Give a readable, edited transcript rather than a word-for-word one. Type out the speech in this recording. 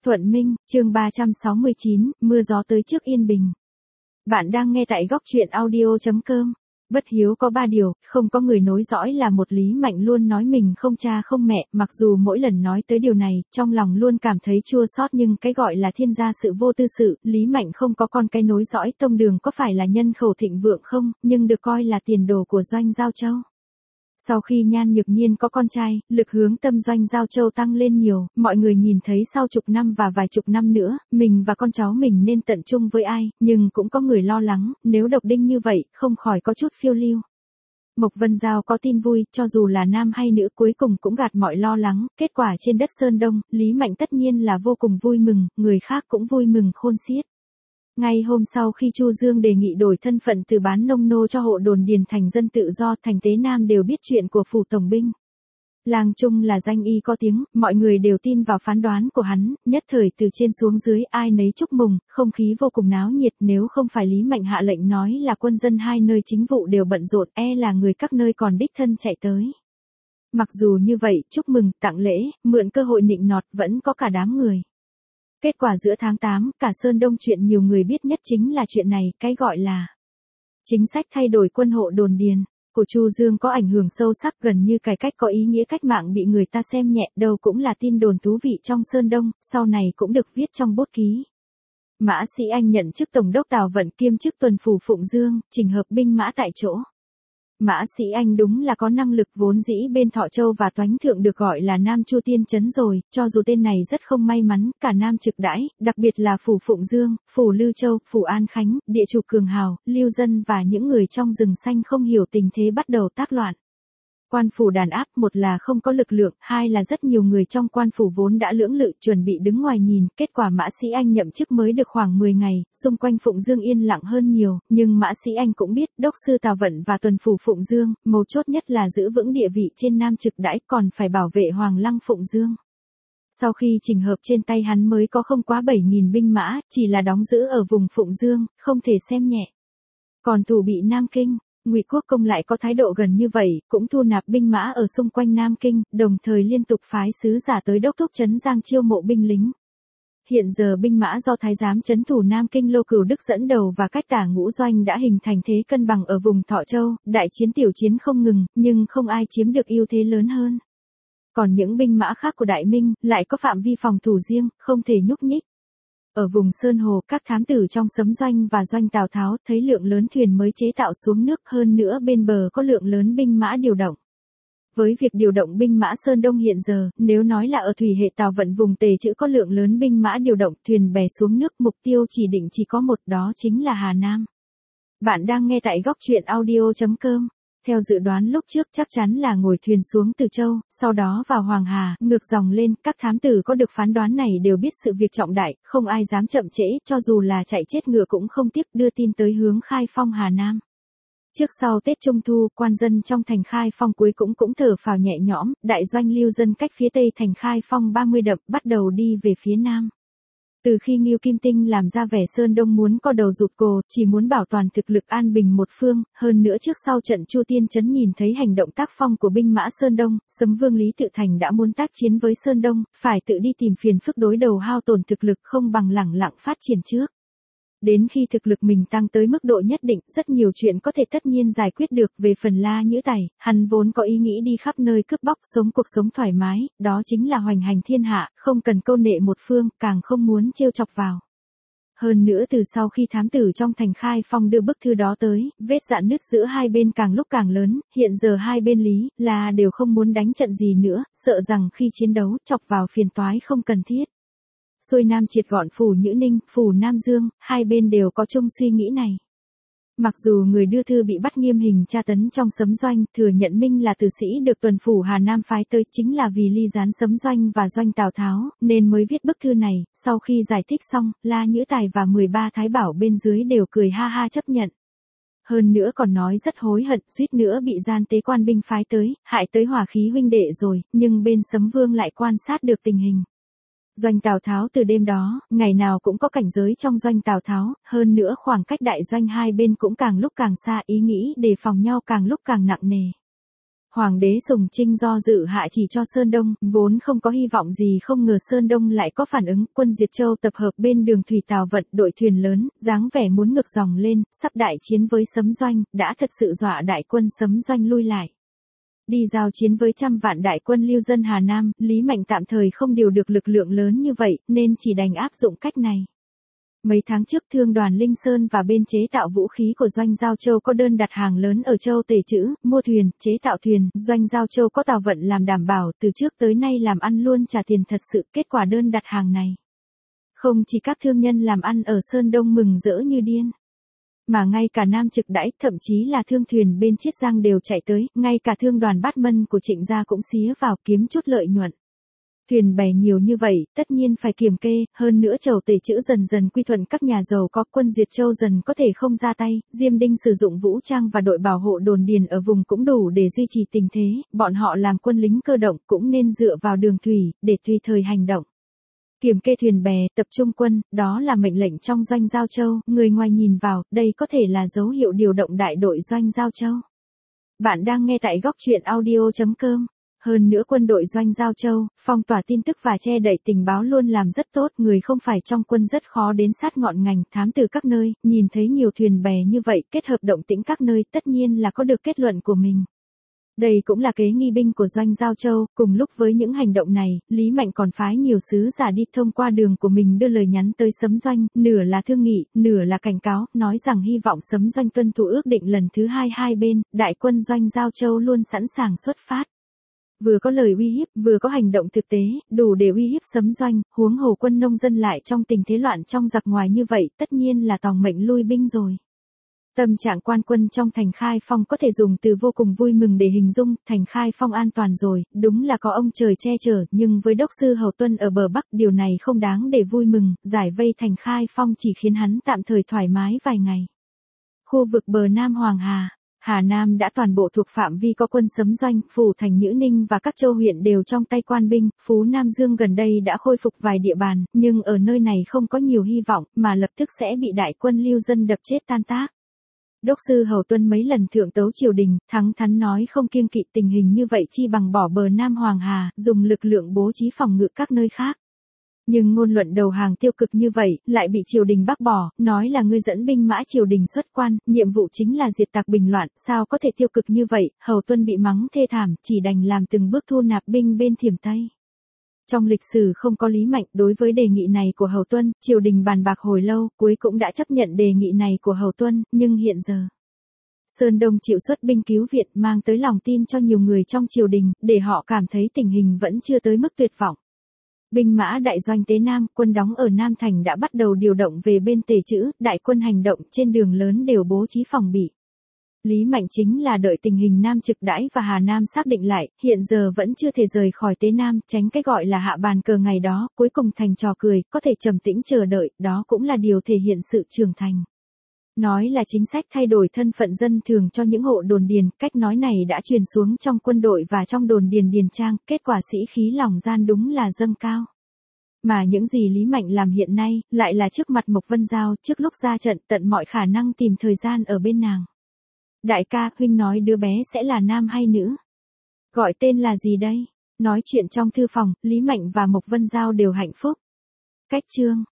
Thuận Minh, chương 369, mưa gió tới trước yên bình. Bạn đang nghe tại góc truyện audio.com. Bất hiếu có 3 điều, không có người nối dõi là một Lý Mạnh luôn nói mình không cha không mẹ, mặc dù mỗi lần nói tới điều này, trong lòng luôn cảm thấy chua xót nhưng cái gọi là thiên gia sự vô tư sự, Lý Mạnh không có con cái nối dõi tông đường có phải là nhân khẩu thịnh vượng không, nhưng được coi là tiền đồ của Doanh Giao Châu. Sau khi Nhan Nhược Nhiên có con trai, lực hướng tâm Doanh Giao Châu tăng lên nhiều, mọi người nhìn thấy sau chục năm và vài chục năm nữa, mình và con cháu mình nên tận chung với ai, nhưng cũng có người lo lắng, nếu độc đinh như vậy, không khỏi có chút phiêu lưu. Mộc Vân Giao có tin vui, cho dù là nam hay nữ cuối cùng cũng gạt mọi lo lắng, kết quả trên đất Sơn Đông, Lý Mạnh tất nhiên là vô cùng vui mừng, người khác cũng vui mừng khôn xiết. Ngay hôm sau khi Chu Dương đề nghị đổi thân phận từ bán nông nô cho hộ đồn điền thành dân tự do, thành Tế Nam đều biết chuyện của phủ tổng binh. Lang Trung là danh y có tiếng, mọi người đều tin vào phán đoán của hắn, nhất thời từ trên xuống dưới ai nấy chúc mừng, không khí vô cùng náo nhiệt, nếu không phải Lý Mạnh hạ lệnh nói là quân dân hai nơi chính vụ đều bận rộn, là người các nơi còn đích thân chạy tới. Mặc dù như vậy, chúc mừng, tặng lễ, mượn cơ hội nịnh nọt vẫn có cả đám người. Kết quả giữa tháng 8, cả Sơn Đông chuyện nhiều người biết nhất chính là chuyện này, cái gọi là chính sách thay đổi quân hộ đồn điền của Chu Dương có ảnh hưởng sâu sắc, gần như cải cách có ý nghĩa cách mạng bị người ta xem nhẹ, đâu cũng là tin đồn thú vị trong Sơn Đông, sau này cũng được viết trong bút ký. Mã Sĩ Anh nhận chức tổng đốc Tào Vận kiêm chức tuần phủ Phụng Dương, chỉnh hợp binh mã tại chỗ. Mã Sĩ Anh đúng là có năng lực, vốn dĩ bên Thọ Châu và Toánh Thượng được gọi là Nam Chu Tiên Trấn rồi, cho dù tên này rất không may mắn, cả Nam trực đãi, đặc biệt là phủ Phụng Dương, phủ Lư Châu, phủ An Khánh, địa chủ cường hào, lưu dân và những người trong rừng xanh không hiểu tình thế bắt đầu tác loạn. Quan phủ đàn áp, một là không có lực lượng, hai là rất nhiều người trong quan phủ vốn đã lưỡng lự chuẩn bị đứng ngoài nhìn, kết quả Mã Sĩ Anh nhậm chức mới được khoảng 10 ngày, xung quanh Phụng Dương yên lặng hơn nhiều, nhưng Mã Sĩ Anh cũng biết, đốc sư Tào Vận và tuần phủ Phụng Dương, mấu chốt nhất là giữ vững địa vị trên Nam trực đãi, còn phải bảo vệ Hoàng lăng Phụng Dương. Sau khi chỉnh hợp trên tay hắn mới có không quá 7.000 binh mã, chỉ là đóng giữ ở vùng Phụng Dương, không thể xem nhẹ. Còn thủ bị Nam Kinh, Ngụy Quốc Công lại có thái độ gần như vậy, cũng thu nạp binh mã ở xung quanh Nam Kinh, đồng thời liên tục phái sứ giả tới đốc thúc trấn Giang chiêu mộ binh lính. Hiện giờ binh mã do thái giám trấn thủ Nam Kinh Lô Cửu Đức dẫn đầu và cách tả ngũ doanh đã hình thành thế cân bằng ở vùng Thọ Châu, đại chiến tiểu chiến không ngừng, nhưng không ai chiếm được ưu thế lớn hơn. Còn những binh mã khác của Đại Minh lại có phạm vi phòng thủ riêng, không thể nhúc nhích. Ở vùng Sơn Hồ, các thám tử trong Sấm Doanh và Doanh Tào Tháo thấy lượng lớn thuyền mới chế tạo xuống nước, hơn nữa bên bờ có lượng lớn binh mã điều động. Với việc điều động binh mã Sơn Đông hiện giờ, nếu nói là ở thủy hệ Tào Vận vùng Tề Chữ có lượng lớn binh mã điều động, thuyền bè xuống nước, mục tiêu chỉ định chỉ có một, đó chính là Hà Nam. Bạn đang nghe tại góc truyện audio.com. Theo dự đoán lúc trước chắc chắn là ngồi thuyền xuống Từ Châu, sau đó vào Hoàng Hà, ngược dòng lên, các thám tử có được phán đoán này đều biết sự việc trọng đại, không ai dám chậm trễ, cho dù là chạy chết ngựa cũng không tiếc đưa tin tới hướng Khai Phong Hà Nam. Trước sau Tết Trung Thu, quan dân trong thành Khai Phong cuối cũng thở phào nhẹ nhõm, đại doanh lưu dân cách phía tây thành Khai Phong 30 dặm bắt đầu đi về phía nam. Từ khi Ngưu Kim Tinh làm ra vẻ Sơn Đông muốn co đầu rụt cổ, chỉ muốn bảo toàn thực lực an bình một phương, hơn nữa trước sau trận Chu Tiên Trấn nhìn thấy hành động tác phong của binh mã Sơn Đông, Sấm Vương Lý Tự Thành đã muốn tác chiến với Sơn Đông, phải tự đi tìm phiền phức đối đầu hao tổn thực lực không bằng lẳng lặng phát triển trước. Đến khi thực lực mình tăng tới mức độ nhất định, rất nhiều chuyện có thể tất nhiên giải quyết được. Về phần La Nhữ Tày, hắn vốn có ý nghĩ đi khắp nơi cướp bóc, sống cuộc sống thoải mái, đó chính là hoành hành thiên hạ, không cần câu nệ một phương, càng không muốn trêu chọc vào. Hơn nữa từ sau khi thám tử trong thành Khai Phong đưa bức thư đó tới, vết rạn nứt giữa hai bên càng lúc càng lớn, hiện giờ hai bên Lý, La đều không muốn đánh trận gì nữa, sợ rằng khi chiến đấu, chọc vào phiền toái không cần thiết. Xuôi Nam triệt gọn phủ Nhữ Ninh, phủ Nam Dương, hai bên đều có chung suy nghĩ này. Mặc dù người đưa thư bị bắt nghiêm hình tra tấn trong Sấm Doanh, thừa nhận Minh là tử sĩ được tuần phủ Hà Nam phái tới chính là vì ly gián Sấm Doanh và Doanh Tào Tháo, nên mới viết bức thư này, sau khi giải thích xong, La Nhữ Tài và 13 thái bảo bên dưới đều cười ha ha chấp nhận. Hơn nữa còn nói rất hối hận, suýt nữa bị gian tế quan binh phái tới, hại tới hỏa khí huynh đệ rồi, nhưng bên Sấm Vương lại quan sát được tình hình. Doanh Tào Tháo từ đêm đó, ngày nào cũng có cảnh giới trong Doanh Tào Tháo, hơn nữa khoảng cách đại doanh hai bên cũng càng lúc càng xa, ý nghĩ đề phòng nhau càng lúc càng nặng nề. Hoàng đế Sùng Trinh do dự hạ chỉ cho Sơn Đông, vốn không có hy vọng gì, không ngờ Sơn Đông lại có phản ứng, quân Diệt Châu tập hợp bên đường thủy Tào Vận, đội thuyền lớn, dáng vẻ muốn ngược dòng lên, sắp đại chiến với Sấm Doanh, đã thật sự dọa đại quân Sấm Doanh lui lại. Đi giao chiến với trăm vạn đại quân lưu dân Hà Nam, Lý Mạnh tạm thời không điều được lực lượng lớn như vậy, nên chỉ đành áp dụng cách này. Mấy tháng trước Thương đoàn Linh Sơn và bên chế tạo vũ khí của Doanh Giao Châu có đơn đặt hàng lớn ở Châu Tề Chữ, mua thuyền, chế tạo thuyền, Doanh Giao Châu có Tào Vận làm đảm bảo, từ trước tới nay làm ăn luôn trả tiền thật sự, kết quả đơn đặt hàng này. Không chỉ các thương nhân làm ăn ở Sơn Đông mừng rỡ như điên, mà ngay cả Nam Trực Đãi, thậm chí là thương thuyền bên Chiết Giang đều chạy tới, ngay cả thương đoàn Bát Mân của Trịnh gia cũng xía vào kiếm chút lợi nhuận. Thuyền bè nhiều như vậy, tất nhiên phải kiểm kê, hơn nữa Châu Tề Chữ dần dần quy thuận các nhà giàu có, quân Diệt Châu dần có thể không ra tay, Diêm Đinh sử dụng vũ trang và đội bảo hộ đồn điền ở vùng cũng đủ để duy trì tình thế, bọn họ làm quân lính cơ động cũng nên dựa vào đường thủy, để tùy thời hành động. Kiểm kê thuyền bè, tập trung quân, đó là mệnh lệnh trong Doanh Giao Châu, người ngoài nhìn vào, đây có thể là dấu hiệu điều động đại đội Doanh Giao Châu. Bạn đang nghe tại góc truyện audio.com. Hơn nữa quân đội Doanh Giao Châu, phong tỏa tin tức và che đậy tình báo luôn làm rất tốt, người không phải trong quân rất khó đến sát ngọn ngành, thám từ các nơi, nhìn thấy nhiều thuyền bè như vậy, kết hợp động tĩnh các nơi, tất nhiên là có được kết luận của mình. Đây cũng là kế nghi binh của Doanh Giao Châu, cùng lúc với những hành động này, Lý Mạnh còn phái nhiều sứ giả đi thông qua đường của mình đưa lời nhắn tới Sấm Doanh, nửa là thương nghị, nửa là cảnh cáo, nói rằng hy vọng Sấm Doanh tuân thủ ước định lần thứ hai bên, đại quân Doanh Giao Châu luôn sẵn sàng xuất phát. Vừa có lời uy hiếp, vừa có hành động thực tế, đủ để uy hiếp Sấm Doanh, huống hồ quân nông dân lại trong tình thế loạn trong giặc ngoài như vậy, tất nhiên là tòng mệnh lui binh rồi. Tâm trạng quan quân trong thành Khai Phong có thể dùng từ vô cùng vui mừng để hình dung, thành Khai Phong an toàn rồi, đúng là có ông trời che chở, nhưng với đốc sư Hầu Tuân ở bờ Bắc, điều này không đáng để vui mừng, giải vây thành Khai Phong chỉ khiến hắn tạm thời thoải mái vài ngày. Khu vực bờ Nam Hoàng Hà Nam đã toàn bộ thuộc phạm vi có quân Sấm Doanh, phủ thành Nhữ Ninh và các châu huyện đều trong tay quan binh, Phú Nam Dương gần đây đã khôi phục vài địa bàn, nhưng ở nơi này không có nhiều hy vọng, mà lập tức sẽ bị đại quân lưu dân đập chết tan tác. Đốc sư Hầu Tuân mấy lần thượng tấu triều đình, thẳng thắn nói không kiêng kỵ tình hình như vậy chi bằng bỏ bờ Nam Hoàng Hà, dùng lực lượng bố trí phòng ngự các nơi khác. Nhưng ngôn luận đầu hàng tiêu cực như vậy, lại bị triều đình bác bỏ, nói là ngươi dẫn binh mã triều đình xuất quan, nhiệm vụ chính là diệt tặc bình loạn, sao có thể tiêu cực như vậy, Hầu Tuân bị mắng thê thảm, chỉ đành làm từng bước thu nạp binh bên Thiểm Tây. Trong lịch sử không có Lý Mạnh, đối với đề nghị này của Hầu Tuân, triều đình bàn bạc hồi lâu, cuối cũng đã chấp nhận đề nghị này của Hầu Tuân, nhưng hiện giờ Sơn Đông chịu xuất binh cứu viện mang tới lòng tin cho nhiều người trong triều đình, để họ cảm thấy tình hình vẫn chưa tới mức tuyệt vọng. Binh mã đại doanh Tế Nam, quân đóng ở Nam Thành đã bắt đầu điều động về bên Tề Chữ, đại quân hành động trên đường lớn đều bố trí phòng bị. Lý Mạnh chính là đợi tình hình Nam Trực Đãi và Hà Nam xác định lại, hiện giờ vẫn chưa thể rời khỏi Tế Nam, tránh cái gọi là hạ bàn cờ ngày đó, cuối cùng thành trò cười, có thể trầm tĩnh chờ đợi, đó cũng là điều thể hiện sự trưởng thành. Nói là chính sách thay đổi thân phận dân thường cho những hộ đồn điền, cách nói này đã truyền xuống trong quân đội và trong đồn điền điền trang, kết quả sĩ khí lòng gian đúng là dâng cao. Mà những gì Lý Mạnh làm hiện nay, lại là trước mặt Mộc Vân Giao, trước lúc ra trận tận mọi khả năng tìm thời gian ở bên nàng. Đại ca, huynh nói đứa bé sẽ là nam hay nữ? Gọi tên là gì đây? Nói chuyện trong thư phòng, Lý Mạnh và Mộc Vân Giao đều hạnh phúc. Cách chương